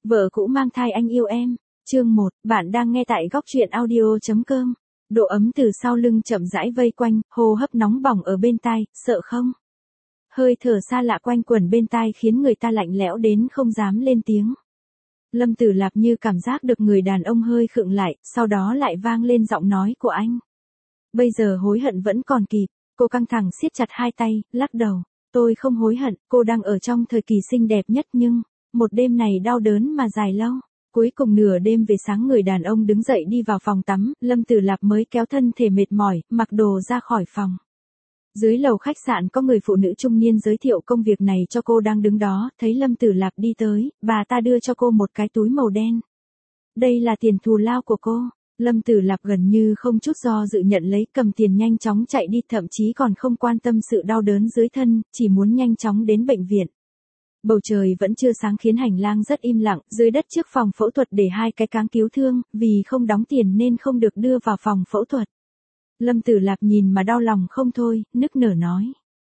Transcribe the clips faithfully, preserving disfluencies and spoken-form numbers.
Vợ cũ mang thai anh yêu em. Chương một, bạn đang nghe tại góc truyện audio.com. Độ ấm từ sau lưng chậm rãi vây quanh, hô hấp nóng bỏng ở bên tai, sợ không? Hơi thở xa lạ quanh quẩn bên tai khiến người ta lạnh lẽo đến không dám lên tiếng. Lâm Tử Lạp như cảm giác được người đàn ông hơi khựng lại, sau đó lại vang lên giọng nói của anh. Bây giờ hối hận vẫn còn kịp, cô căng thẳng siết chặt hai tay, lắc đầu. Tôi không hối hận, cô đang ở trong thời kỳ xinh đẹp nhất nhưng, một đêm này đau đớn mà dài lâu. Cuối cùng nửa đêm về sáng người đàn ông đứng dậy đi vào phòng tắm, Lâm Tử Lạp mới kéo thân thể mệt mỏi, mặc đồ ra khỏi phòng. Dưới lầu khách sạn có người phụ nữ trung niên giới thiệu công việc này cho cô đang đứng đó, thấy Lâm Tử Lạp đi tới, bà ta đưa cho cô một cái túi màu đen. Đây là tiền thù lao của cô. Lâm Tử Lạp gần như không chút do dự nhận lấy, cầm tiền nhanh chóng chạy đi, thậm chí còn không quan tâm sự đau đớn dưới thân, chỉ muốn nhanh chóng đến bệnh viện. Bầu trời vẫn chưa sáng khiến hành lang rất im lặng, dưới đất trước phòng phẫu thuật để hai cái cáng cứu thương, vì không đóng tiền nên không được đưa vào phòng phẫu thuật. Lâm Tử Lạp nhìn mà đau lòng không thôi, nức nở nói.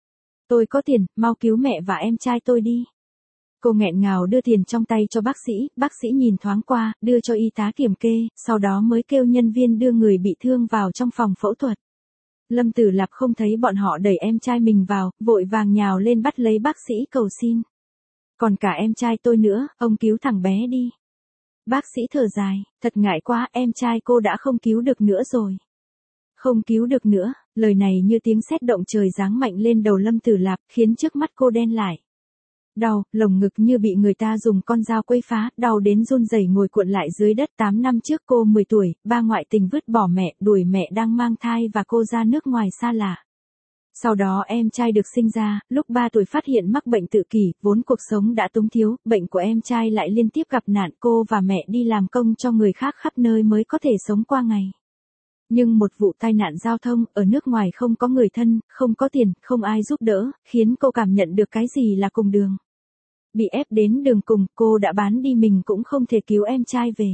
Tôi có tiền, mau cứu mẹ và em trai tôi đi. Cô nghẹn ngào đưa tiền trong tay cho bác sĩ, bác sĩ nhìn thoáng qua, đưa cho y tá kiểm kê, sau đó mới kêu nhân viên đưa người bị thương vào trong phòng phẫu thuật. Lâm Tử Lạp không thấy bọn họ đẩy em trai mình vào, vội vàng nhào lên bắt lấy bác sĩ cầu xin. Còn cả em trai tôi nữa, ông cứu thằng bé đi. Bác sĩ thở dài, thật ngại quá, em trai cô đã không cứu được nữa rồi. Không cứu được nữa, lời này như tiếng sét động trời giáng mạnh lên đầu Lâm Tử Lạp, khiến trước mắt cô đen lại. Đau, lồng ngực như bị người ta dùng con dao quấy phá, đau đến run rẩy ngồi cuộn lại dưới đất. Tám năm trước cô mười tuổi, ba ngoại tình vứt bỏ mẹ, đuổi mẹ đang mang thai và cô ra nước ngoài xa lạ. Sau đó em trai được sinh ra, lúc ba tuổi phát hiện mắc bệnh tự kỷ, vốn cuộc sống đã túng thiếu, bệnh của em trai lại liên tiếp gặp nạn, cô và mẹ đi làm công cho người khác khắp nơi mới có thể sống qua ngày. Nhưng một vụ tai nạn giao thông, ở nước ngoài không có người thân, không có tiền, không ai giúp đỡ, khiến cô cảm nhận được cái gì là cùng đường. Bị ép đến đường cùng, cô đã bán đi mình cũng không thể cứu em trai về.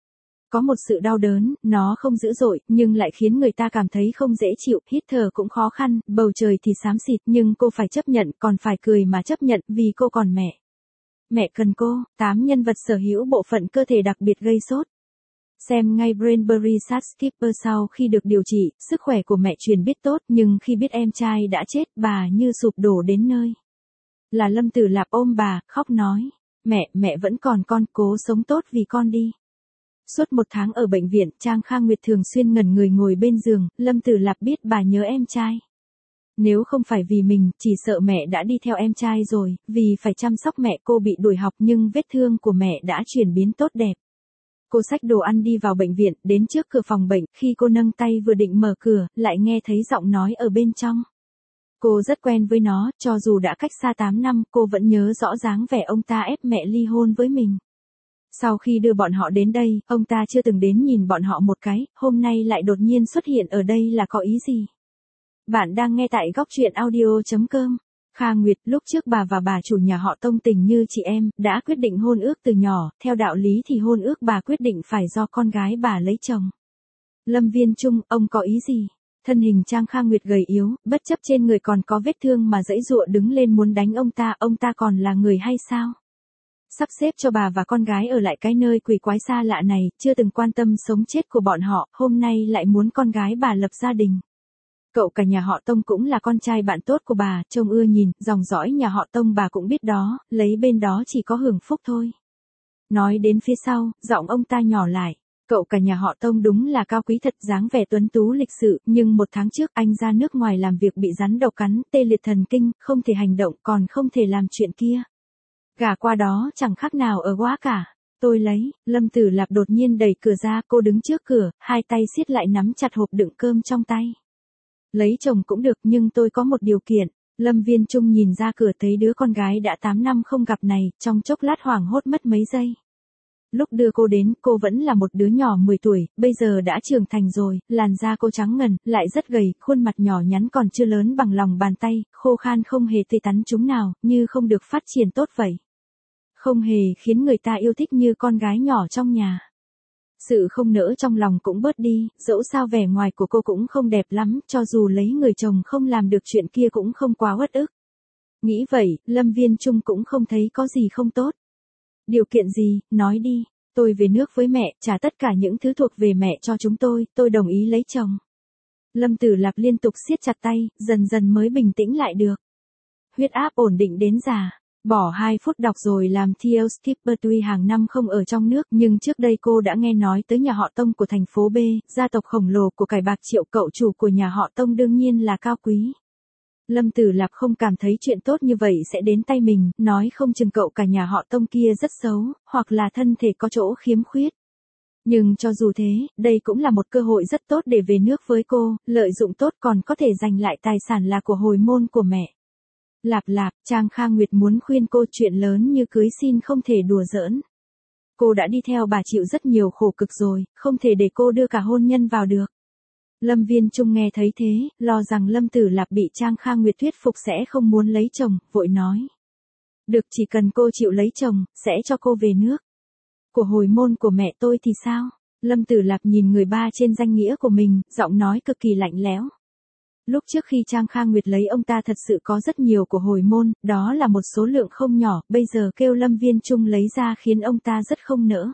Có một sự đau đớn, nó không dữ dội, nhưng lại khiến người ta cảm thấy không dễ chịu, hít thở cũng khó khăn, bầu trời thì xám xịt, nhưng cô phải chấp nhận, còn phải cười mà chấp nhận, vì cô còn mẹ. Mẹ cần cô. Tám nhân vật sở hữu bộ phận cơ thể đặc biệt gây sốt. Xem ngay Brainbury Skipper. Sau khi được điều trị, sức khỏe của mẹ chuyển biết tốt, nhưng khi biết em trai đã chết, bà như sụp đổ đến nơi. Là Lâm Tử Lạp ôm bà, khóc nói, mẹ, mẹ vẫn còn con, cố sống tốt vì con đi. Suốt một tháng ở bệnh viện, Trang Kha Nguyệt thường xuyên ngẩn người ngồi bên giường, Lâm Tử Lạp biết bà nhớ em trai. Nếu không phải vì mình, chỉ sợ mẹ đã đi theo em trai rồi, vì phải chăm sóc mẹ cô bị đuổi học nhưng vết thương của mẹ đã chuyển biến tốt đẹp. Cô xách đồ ăn đi vào bệnh viện, đến trước cửa phòng bệnh, khi cô nâng tay vừa định mở cửa, lại nghe thấy giọng nói ở bên trong. Cô rất quen với nó, cho dù đã cách xa tám năm, cô vẫn nhớ rõ dáng vẻ ông ta ép mẹ ly hôn với mình. Sau khi đưa bọn họ đến đây, ông ta chưa từng đến nhìn bọn họ một cái, hôm nay lại đột nhiên xuất hiện ở đây là có ý gì? Bạn đang nghe tại góc truyện audio.com. Kha Nguyệt, lúc trước bà và bà chủ nhà họ Tông tình như chị em, đã quyết định hôn ước từ nhỏ, theo đạo lý thì hôn ước bà quyết định phải do con gái bà lấy chồng. Lâm Viên Trung, ông có ý gì? Thân hình Trang Kha Nguyệt gầy yếu, bất chấp trên người còn có vết thương mà giãy giụa đứng lên muốn đánh ông ta, ông ta còn là người hay sao? Sắp xếp cho bà và con gái ở lại cái nơi quỷ quái xa lạ này, chưa từng quan tâm sống chết của bọn họ, hôm nay lại muốn con gái bà lập gia đình. Cậu cả nhà họ Tông cũng là con trai bạn tốt của bà, trông ưa nhìn, dòng dõi nhà họ Tông bà cũng biết đó, lấy bên đó chỉ có hưởng phúc thôi. Nói đến phía sau, giọng ông ta nhỏ lại. Cậu cả nhà họ Tông đúng là cao quý thật, dáng vẻ tuấn tú lịch sự, nhưng một tháng trước anh ra nước ngoài làm việc bị rắn độc cắn, tê liệt thần kinh, không thể hành động, còn không thể làm chuyện kia. Gả qua đó chẳng khác nào ở quá cả. Tôi lấy. Lâm Tử Lạp đột nhiên đẩy cửa ra, cô đứng trước cửa, hai tay siết lại nắm chặt hộp đựng cơm trong tay. Lấy chồng cũng được, nhưng tôi có một điều kiện. Lâm Viên Trung nhìn ra cửa thấy đứa con gái đã tám năm không gặp này, trong chốc lát hoảng hốt mất mấy giây. Lúc đưa cô đến, cô vẫn là một đứa nhỏ mười tuổi, bây giờ đã trưởng thành rồi, làn da cô trắng ngần, lại rất gầy, khuôn mặt nhỏ nhắn còn chưa lớn bằng lòng bàn tay, khô khan không hề tươi tắn chúng nào, như không được phát triển tốt vậy. Không hề khiến người ta yêu thích như con gái nhỏ trong nhà. Sự không nỡ trong lòng cũng bớt đi, dẫu sao vẻ ngoài của cô cũng không đẹp lắm, cho dù lấy người chồng không làm được chuyện kia cũng không quá uất ức. Nghĩ vậy, Lâm Viên Trung cũng không thấy có gì không tốt. Điều kiện gì, nói đi, tôi về nước với mẹ, trả tất cả những thứ thuộc về mẹ cho chúng tôi, tôi đồng ý lấy chồng. Lâm Tử Lạp liên tục siết chặt tay, dần dần mới bình tĩnh lại được. Huyết áp ổn định đến già. Bỏ hai phút đọc rồi làm Theo Skipper tuy hàng năm không ở trong nước nhưng trước đây cô đã nghe nói tới nhà họ Tông của thành phố B, gia tộc khổng lồ của cải bạc Triệu, cậu chủ của nhà họ Tông đương nhiên là cao quý. Lâm Tử Lạp không cảm thấy chuyện tốt như vậy sẽ đến tay mình, nói không chừng cậu cả nhà họ Tông kia rất xấu, hoặc là thân thể có chỗ khiếm khuyết. Nhưng cho dù thế, đây cũng là một cơ hội rất tốt để về nước với cô, lợi dụng tốt còn có thể giành lại tài sản là của hồi môn của mẹ. Lạp lạp, Trang Kha Nguyệt muốn khuyên cô chuyện lớn như cưới xin không thể đùa giỡn. Cô đã đi theo bà chịu rất nhiều khổ cực rồi, không thể để cô đưa cả hôn nhân vào được. Lâm Viên Trung nghe thấy thế, lo rằng Lâm Tử Lạp bị Trang Kha Nguyệt thuyết phục sẽ không muốn lấy chồng, vội nói. Được, chỉ cần cô chịu lấy chồng, sẽ cho cô về nước. Của hồi môn của mẹ tôi thì sao? Lâm Tử Lạp nhìn người ba trên danh nghĩa của mình, giọng nói cực kỳ lạnh lẽo. Lúc trước khi Trang Kha Nguyệt lấy ông ta thật sự có rất nhiều của hồi môn, đó là một số lượng không nhỏ, bây giờ kêu Lâm Viên Trung lấy ra khiến ông ta rất không nỡ.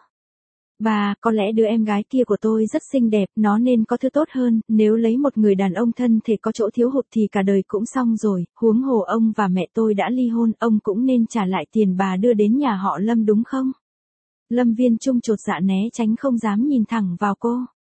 Bà, có lẽ đứa em gái kia của tôi rất xinh đẹp, nó nên có thứ tốt hơn, nếu lấy một người đàn ông thân thể có chỗ thiếu hụt thì cả đời cũng xong rồi, huống hồ ông và mẹ tôi đã ly hôn, ông cũng nên trả lại tiền bà đưa đến nhà họ Lâm đúng không? Lâm Viên Trung chột dạ né tránh không dám nhìn thẳng vào cô.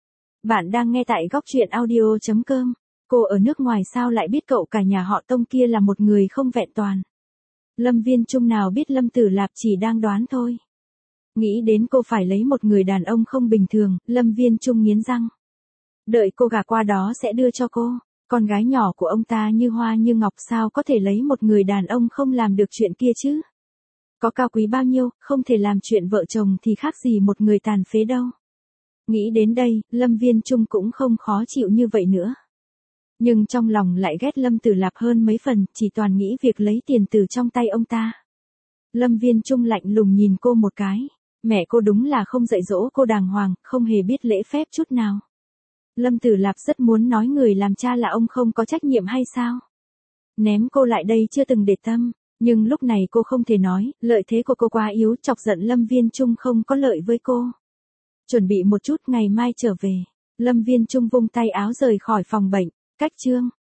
Bạn đang nghe tại góc truyện audio chấm com. Cô ở nước ngoài sao lại biết cậu cả nhà họ Tông kia là một người không vẹn toàn. Lâm Viên Trung nào biết Lâm Tử Lạp chỉ đang đoán thôi. Nghĩ đến cô phải lấy một người đàn ông không bình thường, Lâm Viên Trung nghiến răng. Đợi cô gả qua đó sẽ đưa cho cô, con gái nhỏ của ông ta như hoa như ngọc sao có thể lấy một người đàn ông không làm được chuyện kia chứ. Có cao quý bao nhiêu, không thể làm chuyện vợ chồng thì khác gì một người tàn phế đâu. Nghĩ đến đây, Lâm Viên Trung cũng không khó chịu như vậy nữa. Nhưng trong lòng lại ghét Lâm Tử Lạp hơn mấy phần, chỉ toàn nghĩ việc lấy tiền từ trong tay ông ta. Lâm Viên Trung lạnh lùng nhìn cô một cái. Mẹ cô đúng là không dạy dỗ cô đàng hoàng, không hề biết lễ phép chút nào. Lâm Tử Lạp rất muốn nói người làm cha là ông không có trách nhiệm hay sao? Ném cô lại đây chưa từng để tâm, nhưng lúc này cô không thể nói, lợi thế của cô quá yếu, chọc giận Lâm Viên Trung không có lợi với cô. Chuẩn bị một chút, ngày mai trở về. Lâm Viên Trung vung tay áo rời khỏi phòng bệnh. Cách chương